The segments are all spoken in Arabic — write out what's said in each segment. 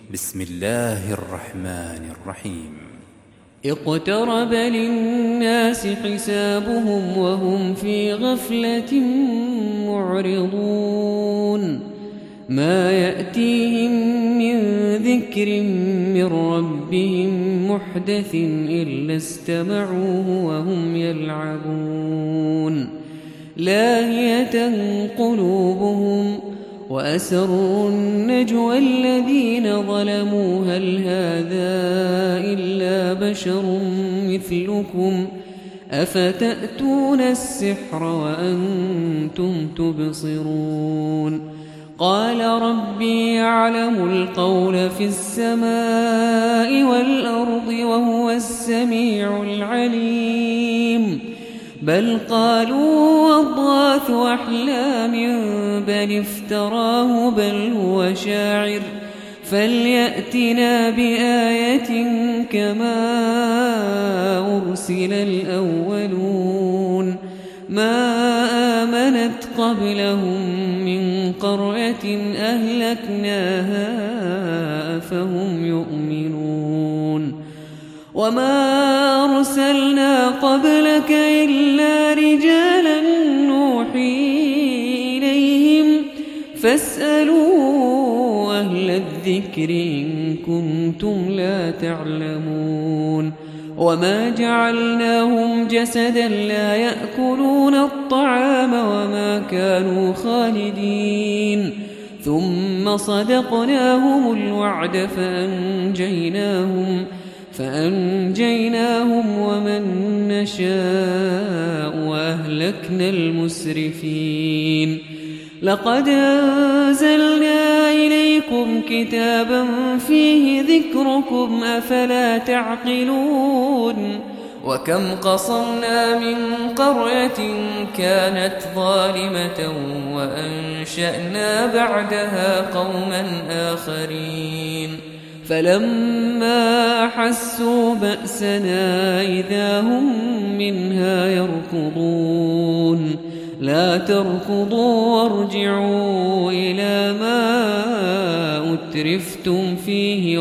بسم الله الرحمن الرحيم اقترب للناس حسابهم وهم في غفلة معرضون ما يأتيهم من ذكر من ربهم محدث إلا استمعوه وهم يلعبون لاهية قلوبهم وأسروا النجوى الذين ظلموا هل هذا إلا بشر مثلكم أفتأتون السحر وأنتم تبصرون قال ربي يعلم القول في السماء والأرض وهو السميع العليم بل قالوا أضغاث أحلام بل افتراه بل هو شاعر فليأتنا بآية كما أرسل الأولون ما آمنت قبلهم من قرية أهلكناها أفهم يؤمنون وما أرسلنا قبلك إلا رجالا نوحي إليهم فاسألوا أهل الذكر إن كنتم لا تعلمون وما جعلناهم جسدا لا يأكلون الطعام وما كانوا خالدين ثم صدقناهم الوعد فأنجيناهم ومن نشاء وأهلكنا المسرفين لقد أنزلنا إليكم كتابا فيه ذكركم أفلا تعقلون وكم قصمنا من قرية كانت ظالمة وأنشأنا بعدها قوما آخرين فلما حسوا بأسنا إذا هم منها يركضون لا تركضوا وارجعوا إلى ما أترفتم فيه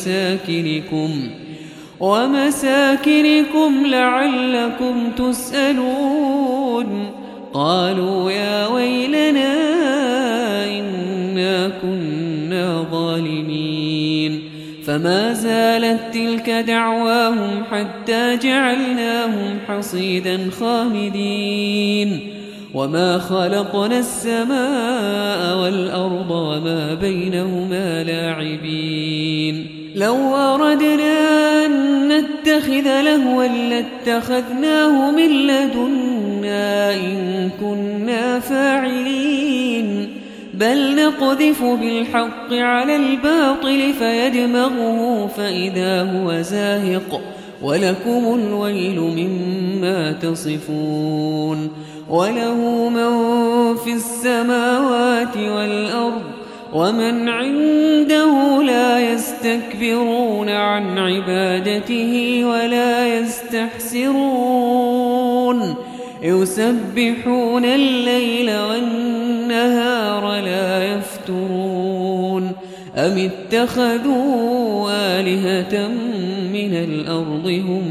ومساكنكم لعلكم تسألون قالوا يا ويلنا إنا كنا ظالمين فما زالت تلك دعواهم حتى جعلناهم حصيدا خامدين وما خلقنا السماء والأرض وما بينهما لاعبين لو أردنا أن نتخذ لهوا لاتخذناه من لدنا إن كنا فاعلين بل نقذف بالحق على الباطل فيدمغه فإذا هو زاهق ولكم الويل مما تصفون وله من في السماوات والأرض ومن عنده لا يستكبرون عن عبادته ولا يستحسرون يسبحون الليل والنهار لا يفترون أم اتخذوا آلهة من الأرض هم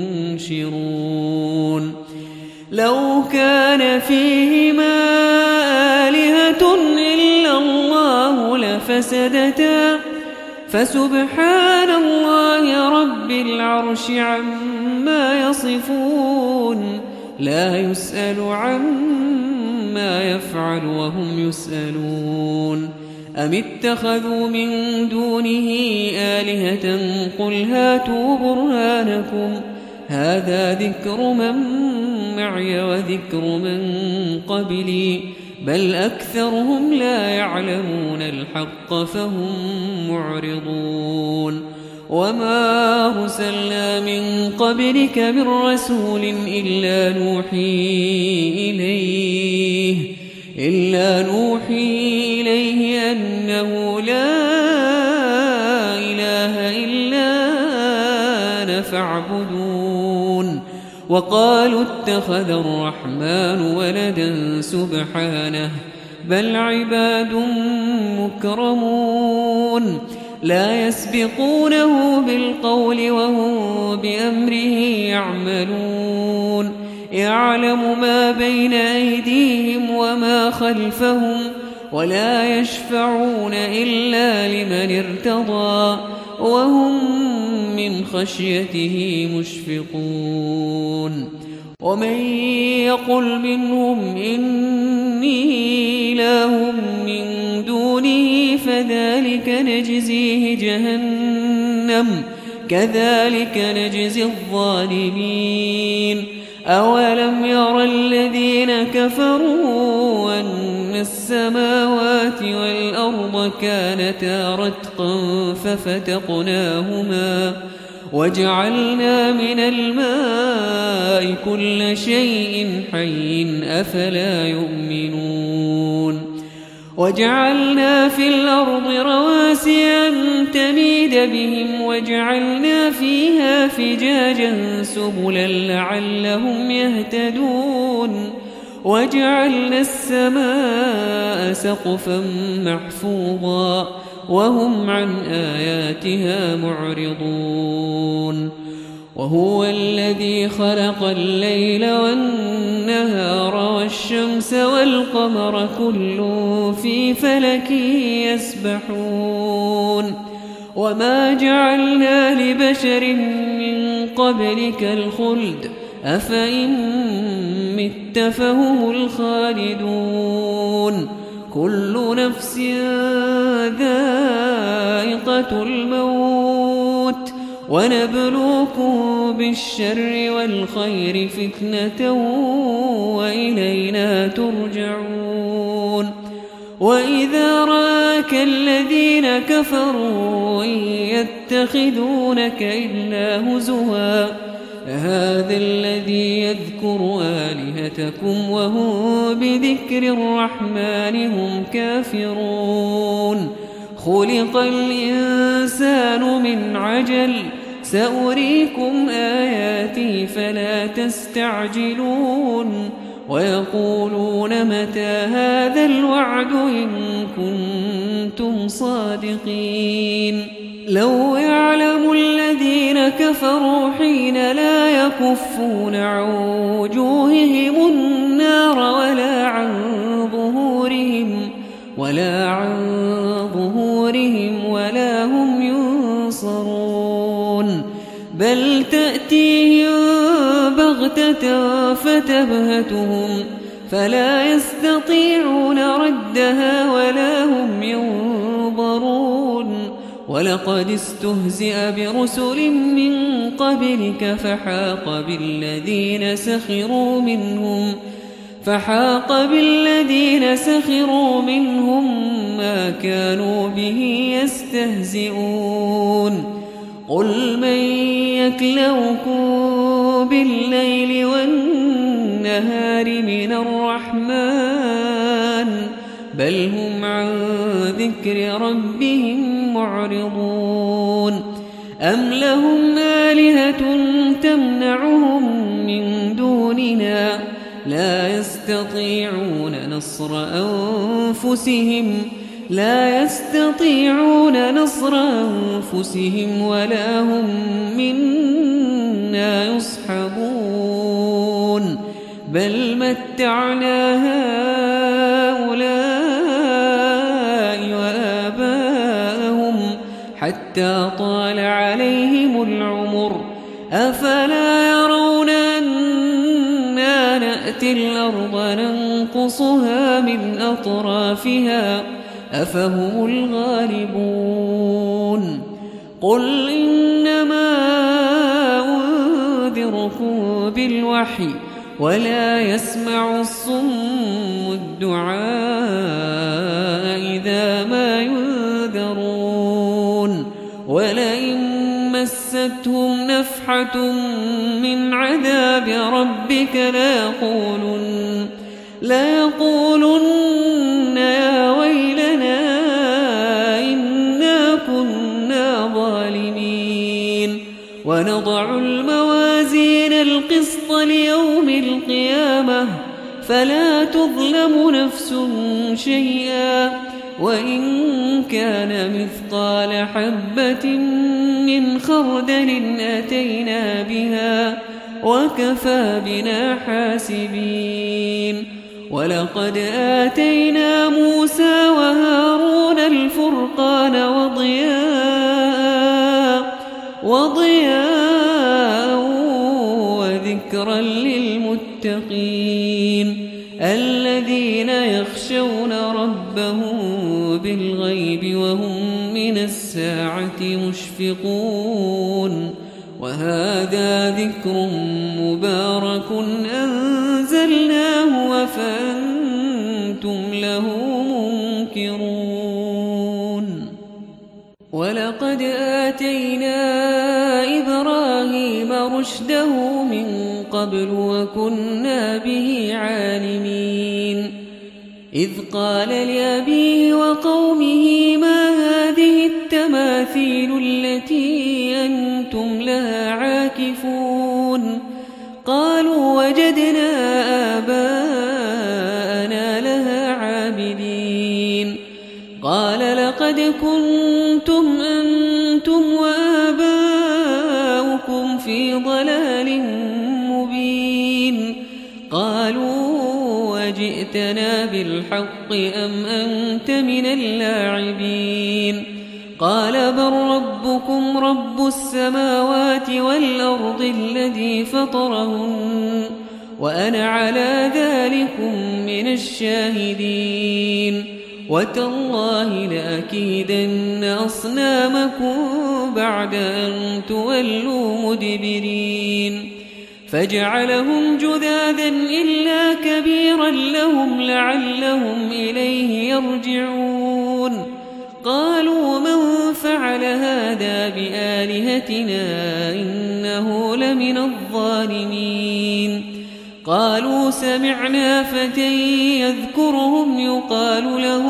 ينشرون لو كان فيهما آلهة إلا الله لفسدتا فسبحان الله رب العرش عما يصفون لا يسأل عما يفعل وهم يسألون أم اتخذوا من دونه آلهة قل هاتوا برهانكم هذا ذكر من معي وذكر من قبلي بل أكثرهم لا يعلمون الحق فهم معرضون وما أرسلنا من قبلك من رسول إلا نوحي إليه أنه لا إله إلا أنا فاعبدون وقالوا اتخذ الرحمن ولدا سبحانه بل عباد مكرمون لا يسبقونه بالقول وهم بأمره يعملون يعلم ما بين أيديهم وما خلفهم ولا يشفعون إلا لمن ارتضى وهم من خشيته مشفقون ومن يقل منهم إني إله من دونه فذلك نجزيه جهنم كذلك نجزي الظالمين أولم ير الذين كفروا أن السماوات والأرض كانتا رتقا ففتقناهما وجعلنا من الماء كل شيء حي أفلا يؤمنون وجعلنا في الأرض رواسي أن تميد بهم وجعلنا فيها فجاجا سبلا لعلهم يهتدون وجعلنا السماء سقفا محفوظا وهم عن آياتها معرضون وهو الذي خلق الليل والنهار والشمس والقمر كل في فلك يسبحون وما جعلنا لبشر من قبلك الخلد أفإن مت فهم الخالدون كل نفس ذائقة الموت ونبلوكم بالشر والخير فتنة وإلينا ترجعون وإذا رآك الذين كفروا إن يتخذونك إلا هزوا هذا الذي يذكر آلهتكم وهم بذكر الرحمن هم كافرون خلق الإنسان من عجل سأريكم آياتي فلا تستعجلون ويقولون متى هذا الوعد إن كنتم صادقين لو يعلم الذين كفروا حين لا يكفون عن وجوههم النار ولا هم ينصرون بل تأتيهم بغتة فتبهتهم فلا يستطيعون ردها ولا هم ينظرون ولقد استهزئ برسل من قبلك فحاق بالذين سخروا منهم ما كانوا به يستهزئون قل من يكلؤكم بالليل والنهار من الرحمن بل هم عن ذكر ربهم معرضون أم لهم آلهة تمنعهم من دوننا لا يستطيعون نصر أنفسهم ولا هم منا يصحبون بل متعنا هؤلاء وآباءهم حتى طال عليهم العمر أفلا يرون أنا نأتي الأرض ننقصها من أطرافها أفهم الغالبون قل إنما أنذركم بالوحي ولا يسمع الصم الدعاء إذا ما ينذرون ولئن مستهم نفحة من عذاب ربك ليقولن يا ويلنا إنا كنا ظالمين ونضع الموازين القسط ليوم القيامة فلا تظلم نفس شيئا وإن كان مثقال حبة من خردل أتينا بها وكفى بنا حاسبين ولقد آتينا موسى وهارون الفرقان وضياء وذكرا للمتقين الذين يخشون ربهم بالغيب وهم من الساعة مشفقون وهذا ذكر مبارك أنزلناه وفأنتم له منكرون ولقد آتينا إبراهيم رشده من قبل وكنا به عالمين إذ قال لأبيه وقومه ما هذه التماثيل التي أنتم لها عاكفون قالوا وجدنا آباءنا لها عابدين قال لقد كنتم أنتم وآباؤكم في ضلال مبين قالوا وجئتنا بالحق أم أنت من اللاعبين قال بل ربكم رب السماوات والأرض الذي فطرهن وأنا على ذلكم من الشاهدين وتالله لأكيدن أصنامكم بعد أن تولوا مدبرين فجعلهم جذاذا إلا كبيرا لهم لعلهم إليه يرجعون قالوا من فعل هذا بآلهتنا إنه لمن الظالمين قالوا سمعنا فتى يذكرهم يقال له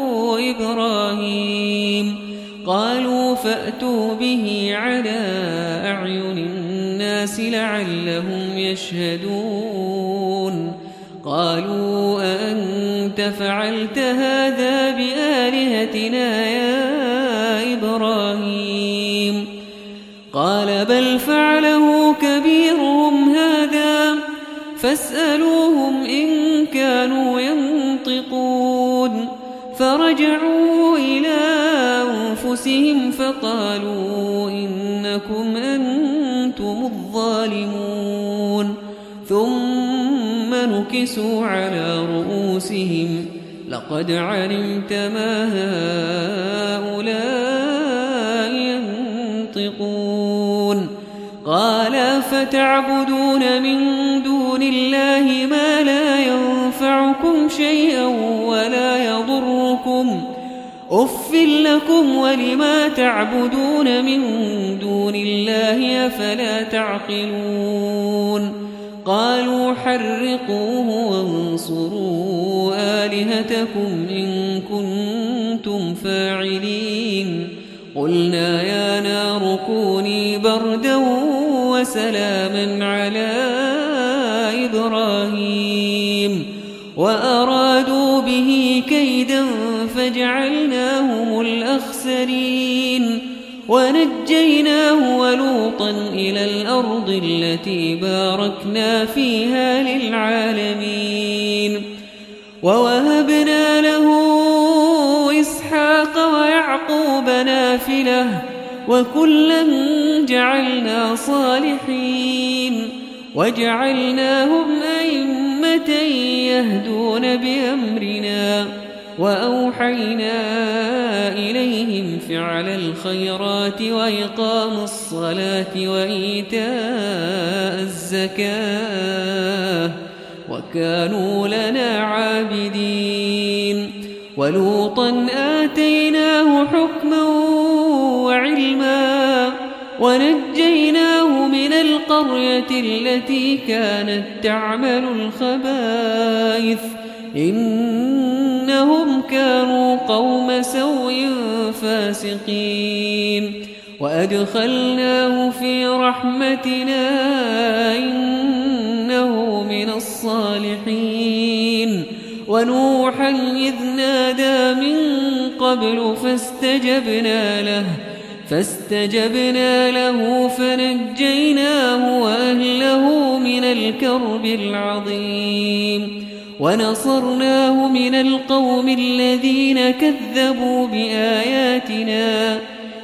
إبراهيم قالوا فأتوا به على أعين الناس لعلهم يشهدون قالوا أأنت فعلت هذا بآلهتنا يا إبراهيم قال بل فعله كبيرهم هذا فاسألوهم إن كانوا ينطقون فرجعوا إلى أنفسهم فقالوا إنكم أنتم الظالمون ثم نكسوا على رؤوسهم لقد علمت ما هؤلاء ينطقون قال فتعبدون من دون الله ما لا ينفعكم شيئا ولا يضركم أف لكم ولما تعبدون من دون الله أفلا تعقلون قالوا حرقوه وانصروا آلهتكم إن كنتم فاعلين قلنا يا نار كوني بردا وسلاما على إبراهيم وأرادوا به كيدا فجعلناهم الأخسرين ونجيناه ولوطا إلى الأرض التي باركنا فيها للعالمين ووهبنا له إسحاق ويعقوب نافلة وكلا جعلنا صالحين وجعلناهم أئمة يهدون بأمرنا وأوحينا إليهم فعل الخيرات وإقام الصلاة وإيتاء الزكاة وكانوا لنا عابدين ولوطا آتيناه حكما وعلما ونجيناه من القرية التي كانت تعمل الخبائث إنهم كانوا قوم سوء فاسقين وأدخلناه في رحمتنا إنه من الصالحين ونوحا إذ نادى من قبل فاستجبنا له فنجيناه وأهله من الكرب العظيم ونصرناه من القوم الذين كذبوا بآياتنا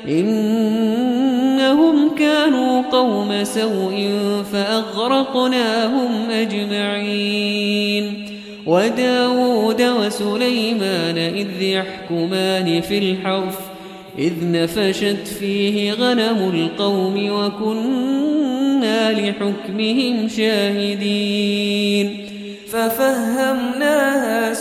إنهم كانوا قوم سوء فأغرقناهم أجمعين وداود وسليمان إذ يحكمان في الحرث إذ نفشت فيه غنم القوم وكنا لحكمهم شاهدين ففهمناها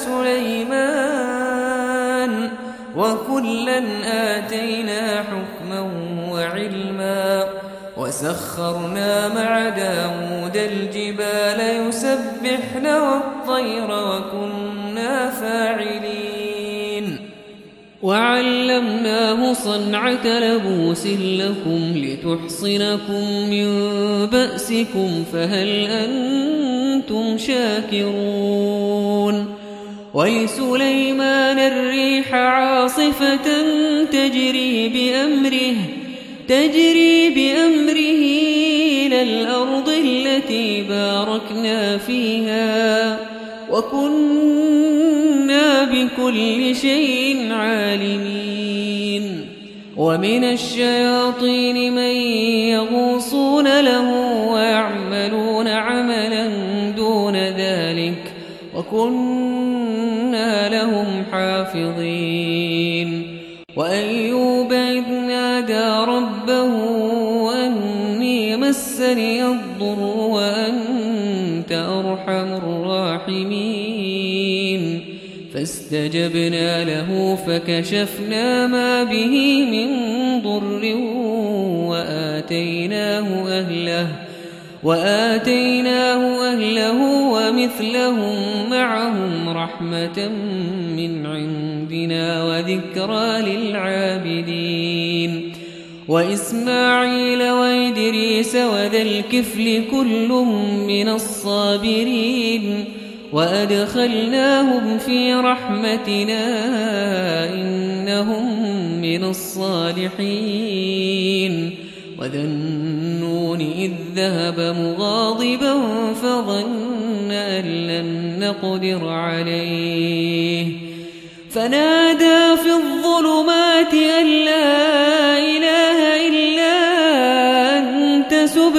سليمان وكلا آتينا حكما وعلما وسخرنا مع داود الجبال يسبحن والطير وكنا فاعلين وعلمناه صنعة لبوس لكم لتحصنكم من بأسكم فهل أنتم شاكرون ولسليمان الريح عاصفة تجري بأمره إلى الأرض التي باركنا فيها وكنا بكل شيء عالمين ومن الشياطين من يغوصون له ويعملون عملا دون ذلك وكنا لهم حافظين وأيوب إذ نادى ربه أني مسني الضر وأنت أرحم الراحمين فاستجبنا له فكشفنا ما به من ضر وآتيناه أهله ومثلهم معهم رحمة من عندنا وذكرى للعابدين وإسماعيل وإدريس وذا الكفل كل من الصابرين وأدخلناهم في رحمتنا إنهم من الصالحين وذا النون إذ ذهب مغاضبا فظن أن لن نقدر عليه فنادى في الظلمات أن لا إله إلا أنت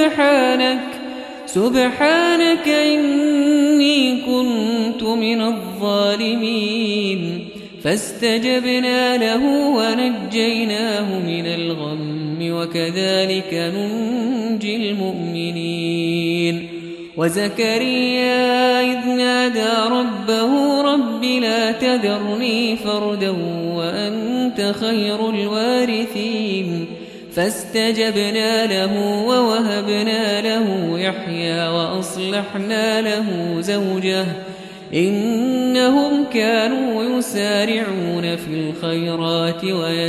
سبحانك إني كنت من الظالمين فاستجبنا له ونجيناه من الغم وكذلك ننجي المؤمنين وزكريا إذ نادى ربه رب لا تذرني فردا وأنت خير الوارثين فاستجبنا له ووهبنا له يحيى وأصلحنا له زوجه إنهم كانوا يسارعون في الخيرات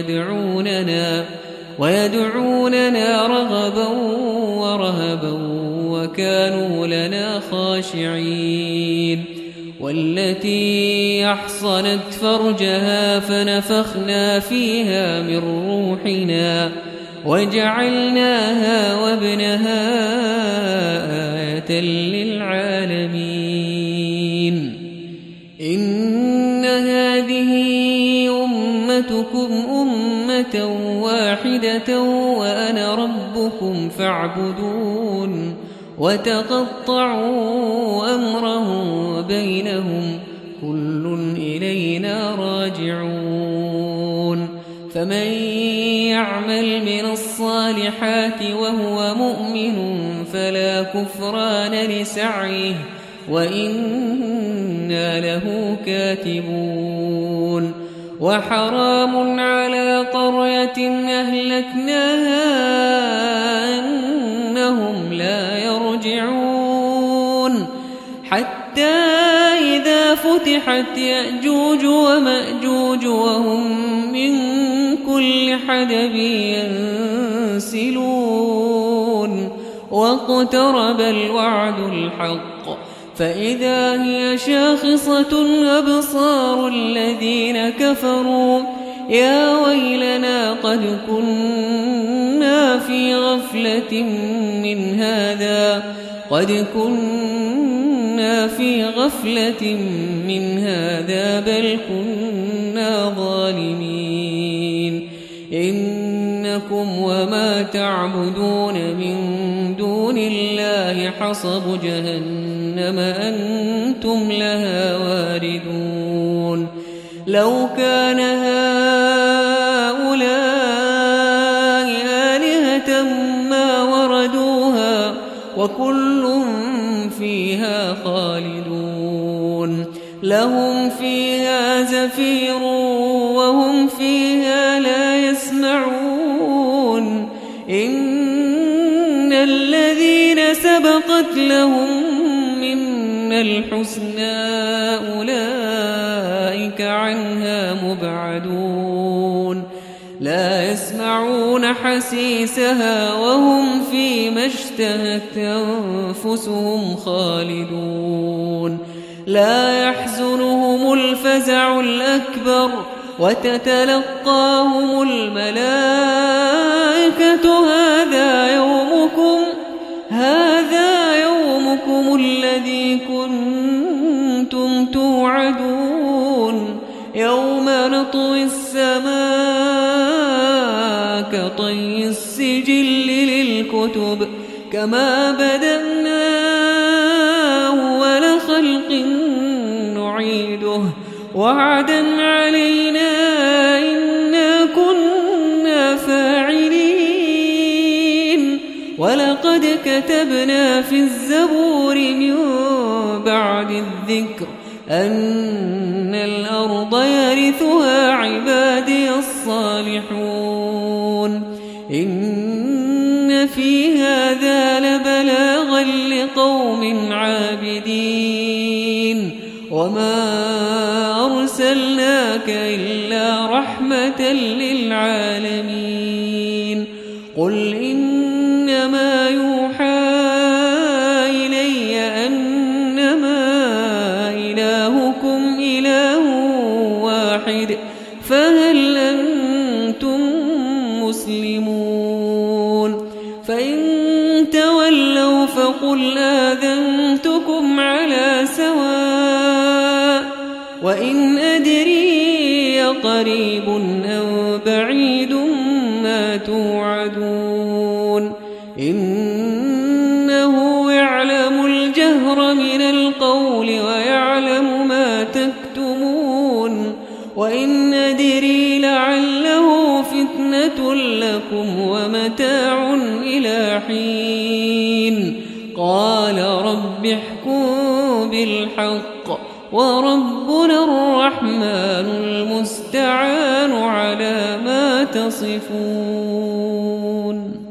ويدعوننا رغبا ورهبا وكانوا لنا خاشعين والتي أحصنت فرجها فنفخنا فيها من روحنا وجعلناها وابنها آية للعالمين إن هذه أمتكم أمة واحدة وأنا ربكم فاعبدون وتقطعوا أمرهم بينهم كل إلينا راجعون فمن يعمل من الصالحات وهو مؤمن فلا كفران لسعيه وإنا له كاتبون وحرام على قرية أهلكناها أنهم لا يرجعون حتى إذا فتحت يأجوج ومأجوج وهم من كل حدب ينسلون واقترب الوعد الحق فإذا هي شاخصة أبصار الذين كفروا يا ويلنا قد كنا في غفلة من هذا بل كنا ظالمين إنكم وما تعبدون من دون الله حصب جهنم أنتم لها واردون لو كان هؤلاء آلهة ما وردوها وكل فيها خالدون لهم فيها زفير وهم فيها لا يسمعون إن الذين سبقت لهم منا الحسنى أولئك عنها مبعدون لا يسمعون حسيسها وهم فيما اشتهت أنفسهم خالدون لا يحزنهم الفزع الأكبر وتتلقاهم الملائكة هذا يومكم الذي كنتم توعدون يوم نطوي السماء كطي السجل للكتب كما بدأنا أول خلق نعيده وعدا علينا إنا كنا فاعلين ولقد كتبنا في الزبور من بعد الذكر أن الأرض يرثها عبادي الصالحون إن في هذا لبلاغا لقوم عابدين وما أرسلناك إلا رحمة للعالمين قل إنما يوحى إلي أنما إلهكم إله واحد فهل أنتم مسلمون فإن تولوا فقل آذنتكم على سواء وإن أدري قريب أو بعيد ما توعدون إنه يعلم الجهر من القول ويعلم ما تكتمون وإن أدري لعله فتنة لكم ومتاع إلى حين قال رب احكم بالحق وربنا الرحمن المستعان على ما تصفون.